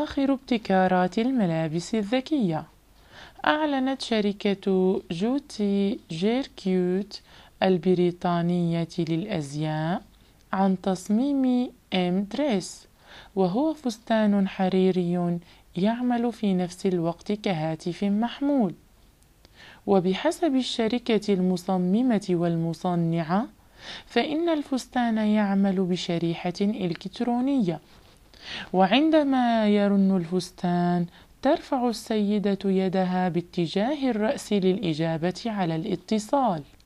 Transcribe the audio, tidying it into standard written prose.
آخر ابتكارات الملابس الذكية. أعلنت شركة جوتي جيركيوت البريطانية للأزياء عن تصميم إم دريس، وهو فستان حريري يعمل في نفس الوقت كهاتف محمول. وبحسب الشركة المصممة والمصنعة، فإن الفستان يعمل بشريحة إلكترونية، وعندما يرن الفستان ترفع السيدة يدها باتجاه الرأس للإجابة على الاتصال.